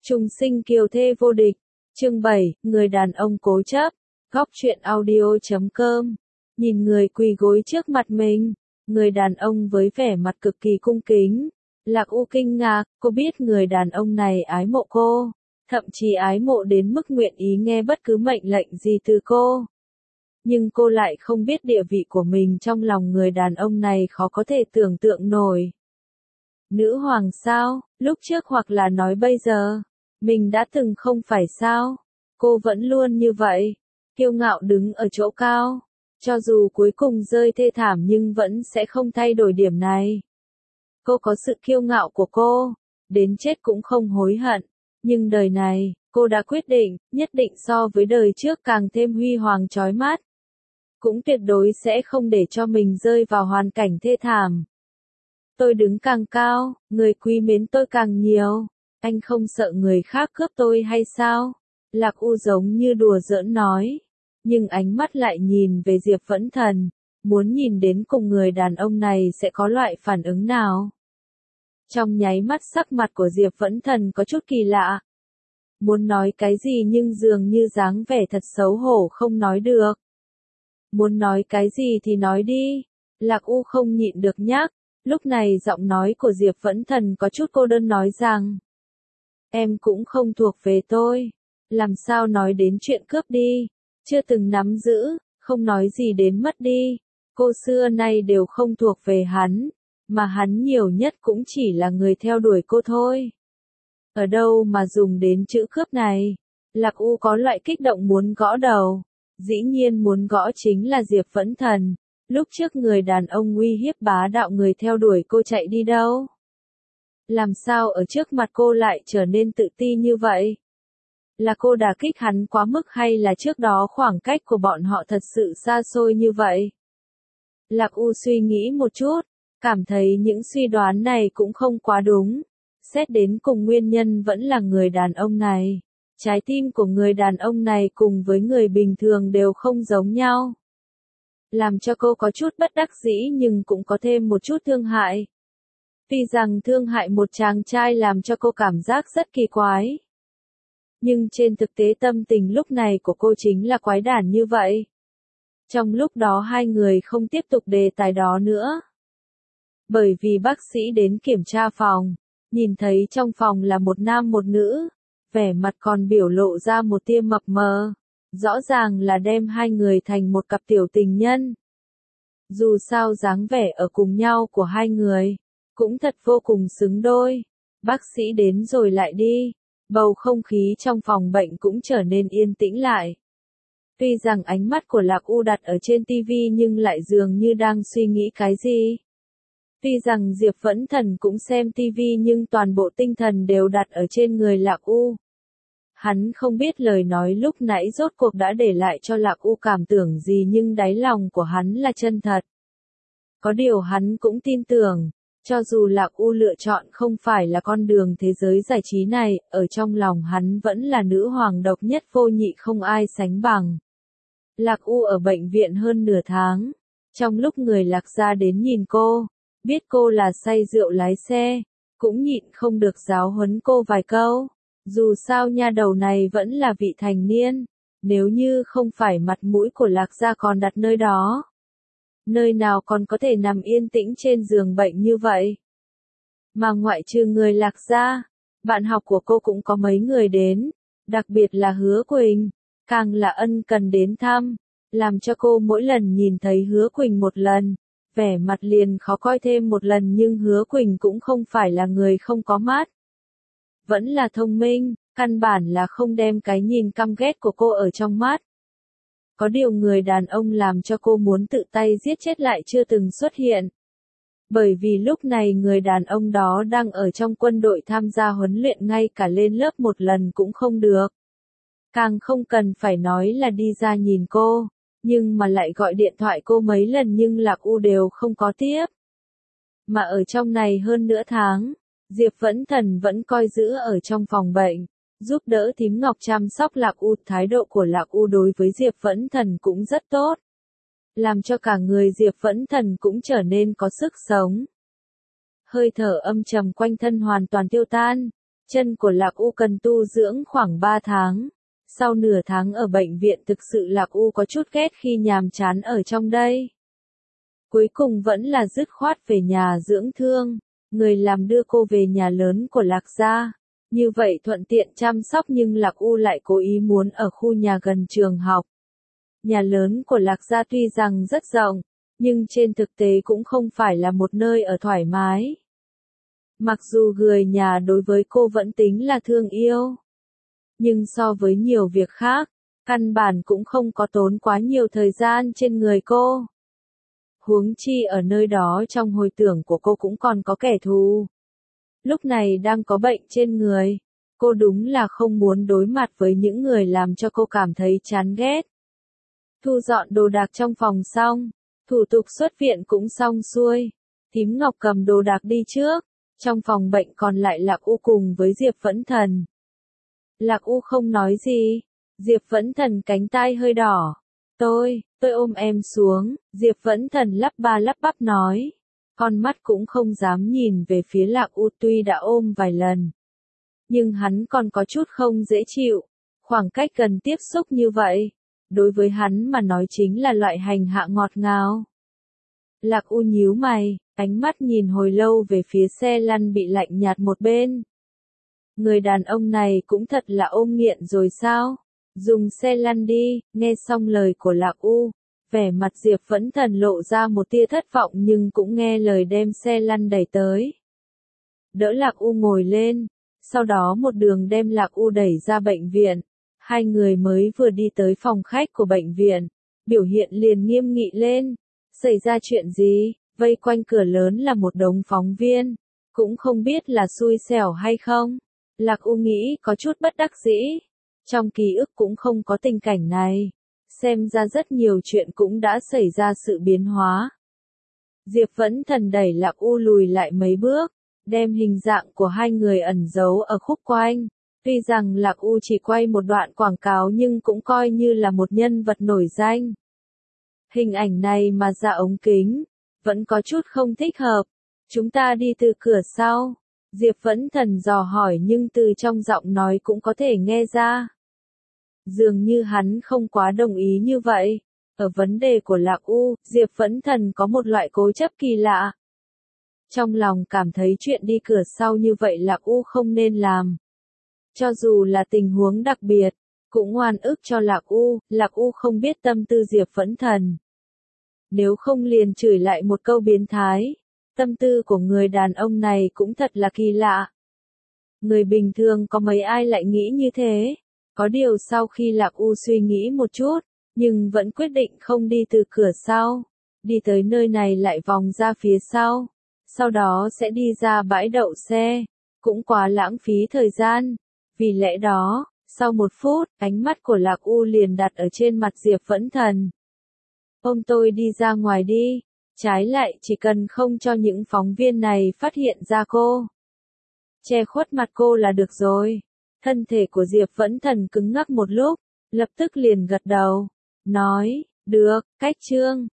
Trùng sinh kiều thê vô địch. Chương 7, người đàn ông cố chấp. Góc truyện audio.com. Nhìn người quỳ gối trước mặt mình, người đàn ông với vẻ mặt cực kỳ cung kính. Lạc U kinh ngạc, cô biết người đàn ông này ái mộ cô, thậm chí ái mộ đến mức nguyện ý nghe bất cứ mệnh lệnh gì từ cô. Nhưng cô lại không biết địa vị của mình trong lòng người đàn ông này khó có thể tưởng tượng nổi. Nữ hoàng sao, lúc trước hoặc là nói bây giờ, mình đã từng không phải sao, cô vẫn luôn như vậy, kiêu ngạo đứng ở chỗ cao, cho dù cuối cùng rơi thê thảm nhưng vẫn sẽ không thay đổi điểm này. Cô có sự kiêu ngạo của cô, đến chết cũng không hối hận, nhưng đời này, cô đã quyết định, nhất định so với đời trước càng thêm huy hoàng chói mắt. Cũng tuyệt đối sẽ không để cho mình rơi vào hoàn cảnh thê thảm. Tôi đứng càng cao, người quý mến tôi càng nhiều. Anh không sợ người khác cướp tôi hay sao? Lạc U giống như đùa giỡn nói. Nhưng ánh mắt lại nhìn về Diệp Vẫn Thần, muốn nhìn đến cùng người đàn ông này sẽ có loại phản ứng nào. Trong nháy mắt sắc mặt của Diệp Vẫn Thần có chút kỳ lạ. Muốn nói cái gì nhưng dường như dáng vẻ thật xấu hổ không nói được. Muốn nói cái gì thì nói đi. Lạc U không nhịn được nhắc. Lúc này giọng nói của Diệp Vẫn Thần có chút cô đơn nói rằng, em cũng không thuộc về tôi, làm sao nói đến chuyện cướp đi, chưa từng nắm giữ, không nói gì đến mất đi, cô xưa nay đều không thuộc về hắn, mà hắn nhiều nhất cũng chỉ là người theo đuổi cô thôi. Ở đâu mà dùng đến chữ cướp này? Lạc U có loại kích động muốn gõ đầu, dĩ nhiên muốn gõ chính là Diệp Vẫn Thần. Lúc trước người đàn ông uy hiếp bá đạo người theo đuổi cô chạy đi đâu? Làm sao ở trước mặt cô lại trở nên tự ti như vậy? Là cô đả kích hắn quá mức hay là trước đó khoảng cách của bọn họ thật sự xa xôi như vậy? Lạc U suy nghĩ một chút, cảm thấy những suy đoán này cũng không quá đúng. Xét đến cùng nguyên nhân vẫn là người đàn ông này. Trái tim của người đàn ông này cùng với người bình thường đều không giống nhau. Làm cho cô có chút bất đắc dĩ nhưng cũng có thêm một chút thương hại. Tuy rằng thương hại một chàng trai làm cho cô cảm giác rất kỳ quái. Nhưng trên thực tế tâm tình lúc này của cô chính là quái đản như vậy. Trong lúc đó hai người không tiếp tục đề tài đó nữa. Bởi vì bác sĩ đến kiểm tra phòng, nhìn thấy trong phòng là một nam một nữ, vẻ mặt còn biểu lộ ra một tia mập mờ. Rõ ràng là đem hai người thành một cặp tiểu tình nhân. Dù sao dáng vẻ ở cùng nhau của hai người, cũng thật vô cùng xứng đôi. Bác sĩ đến rồi lại đi, bầu không khí trong phòng bệnh cũng trở nên yên tĩnh lại. Tuy rằng ánh mắt của Lạc U đặt ở trên tivi nhưng lại dường như đang suy nghĩ cái gì. Tuy rằng Diệp Vẫn Thần cũng xem tivi nhưng toàn bộ tinh thần đều đặt ở trên người Lạc U. Hắn không biết lời nói lúc nãy rốt cuộc đã để lại cho Lạc U cảm tưởng gì nhưng đáy lòng của hắn là chân thật. Có điều hắn cũng tin tưởng, cho dù Lạc U lựa chọn không phải là con đường thế giới giải trí này, ở trong lòng hắn vẫn là nữ hoàng độc nhất vô nhị không ai sánh bằng. Lạc U ở bệnh viện hơn nửa tháng, trong lúc người Lạc gia đến nhìn cô, biết cô là say rượu lái xe, cũng nhịn không được giáo huấn cô vài câu. Dù sao nha đầu này vẫn là vị thành niên, nếu như không phải mặt mũi của Lạc gia còn đặt nơi đó. Nơi nào còn có thể nằm yên tĩnh trên giường bệnh như vậy. Mà ngoại trừ người Lạc gia, bạn học của cô cũng có mấy người đến, đặc biệt là Hứa Quỳnh, càng là ân cần đến thăm, làm cho cô mỗi lần nhìn thấy Hứa Quỳnh một lần, vẻ mặt liền khó coi thêm một lần nhưng Hứa Quỳnh cũng không phải là người không có mắt. Vẫn là thông minh, căn bản là không đem cái nhìn căm ghét của cô ở trong mắt. Có điều người đàn ông làm cho cô muốn tự tay giết chết lại chưa từng xuất hiện. Bởi vì lúc này người đàn ông đó đang ở trong quân đội tham gia huấn luyện ngay cả lên lớp một lần cũng không được. Càng không cần phải nói là đi ra nhìn cô, nhưng mà lại gọi điện thoại cô mấy lần nhưng Lạc U đều không có tiếp. Mà ở trong này hơn nửa tháng, Diệp Vẫn Thần vẫn coi giữ ở trong phòng bệnh, giúp đỡ thím Ngọc chăm sóc Lạc U. Thái độ của Lạc U đối với Diệp Vẫn Thần cũng rất tốt, làm cho cả người Diệp Vẫn Thần cũng trở nên có sức sống. Hơi thở âm trầm quanh thân hoàn toàn tiêu tan, Chân của Lạc U cần tu dưỡng khoảng 3 tháng. Sau nửa tháng ở bệnh viện thực sự Lạc U có chút ghét khi nhàm chán ở trong đây. Cuối cùng vẫn là dứt khoát về nhà dưỡng thương. Người làm đưa cô về nhà lớn của Lạc gia. Như vậy thuận tiện chăm sóc nhưng Lạc U lại cố ý muốn ở khu nhà gần trường học. Nhà lớn của Lạc gia tuy rằng rất rộng, nhưng trên thực tế cũng không phải là một nơi ở thoải mái. Mặc dù người nhà đối với cô vẫn tính là thương yêu, nhưng so với nhiều việc khác, căn bản cũng không có tốn quá nhiều thời gian trên người cô. Huống chi ở nơi đó trong hồi tưởng của cô cũng còn có kẻ thù. Lúc này đang có bệnh trên người, cô đúng là không muốn đối mặt với những người làm cho cô cảm thấy chán ghét. Thu dọn đồ đạc trong phòng xong, thủ tục xuất viện cũng xong xuôi. Thím Ngọc cầm đồ đạc đi trước, trong phòng bệnh còn lại Lạc U cùng với Diệp Vẫn Thần. Lạc U không nói gì, Diệp Vẫn Thần cánh tai hơi đỏ. Tôi ôm em xuống, Diệp Vẫn Thần lắp ba lắp bắp nói. Con mắt cũng không dám nhìn về phía Lạc U tuy đã ôm vài lần. Nhưng hắn còn có chút không dễ chịu, khoảng cách gần tiếp xúc như vậy. Đối với hắn mà nói chính là loại hành hạ ngọt ngào. Lạc U nhíu mày, ánh mắt nhìn hồi lâu về phía xe lăn bị lạnh nhạt một bên. Người đàn ông này cũng thật là ôm nghiện rồi sao? Dùng xe lăn đi, nghe xong lời của Lạc U. Vẻ mặt Diệp Vẫn Thần lộ ra một tia thất vọng nhưng cũng nghe lời đem xe lăn đẩy tới. Đỡ Lạc U ngồi lên, sau đó một đường đem Lạc U đẩy ra bệnh viện. Hai người mới vừa đi tới phòng khách của bệnh viện, biểu hiện liền nghiêm nghị lên. Xảy ra chuyện gì? Vây quanh cửa lớn là một đống phóng viên, cũng không biết là xui xẻo hay không. Lạc U nghĩ có chút bất đắc dĩ. Trong ký ức cũng không có tình cảnh này. Xem ra rất nhiều chuyện cũng đã xảy ra sự biến hóa. Diệp Vẫn Thần đẩy Lạc U lùi lại mấy bước, đem hình dạng của hai người ẩn giấu ở khúc quanh. Tuy rằng Lạc U chỉ quay một đoạn quảng cáo nhưng cũng coi như là một nhân vật nổi danh. Hình ảnh này mà ra ống kính, vẫn có chút không thích hợp. Chúng ta đi từ cửa sau. Diệp Vẫn Thần dò hỏi nhưng từ trong giọng nói cũng có thể nghe ra. Dường như hắn không quá đồng ý như vậy. Ở vấn đề của Lạc U, Diệp Vẫn Thần có một loại cố chấp kỳ lạ. Trong lòng cảm thấy chuyện đi cửa sau như vậy Lạc U không nên làm. Cho dù là tình huống đặc biệt, cũng oan ức cho Lạc U không biết tâm tư Diệp Vẫn Thần. Nếu không liền chửi lại một câu biến thái. Tâm tư của người đàn ông này cũng thật là kỳ lạ. Người bình thường có mấy ai lại nghĩ như thế. Có điều sau khi Lạc U suy nghĩ một chút, nhưng vẫn quyết định không đi từ cửa sau. Đi tới nơi này lại vòng ra phía sau. Sau đó sẽ đi ra bãi đậu xe. Cũng quá lãng phí thời gian. Vì lẽ đó, sau 1 phút, ánh mắt của Lạc U liền đặt ở trên mặt Diệp Vẫn Thần. Ôm tôi đi ra ngoài đi. Trái lại chỉ cần không cho những phóng viên này phát hiện ra cô. Che khuất mặt cô là được rồi. Thân thể của Diệp Vẫn Thần cứng ngắc một lúc, lập tức liền gật đầu. Nói, được, cách chương.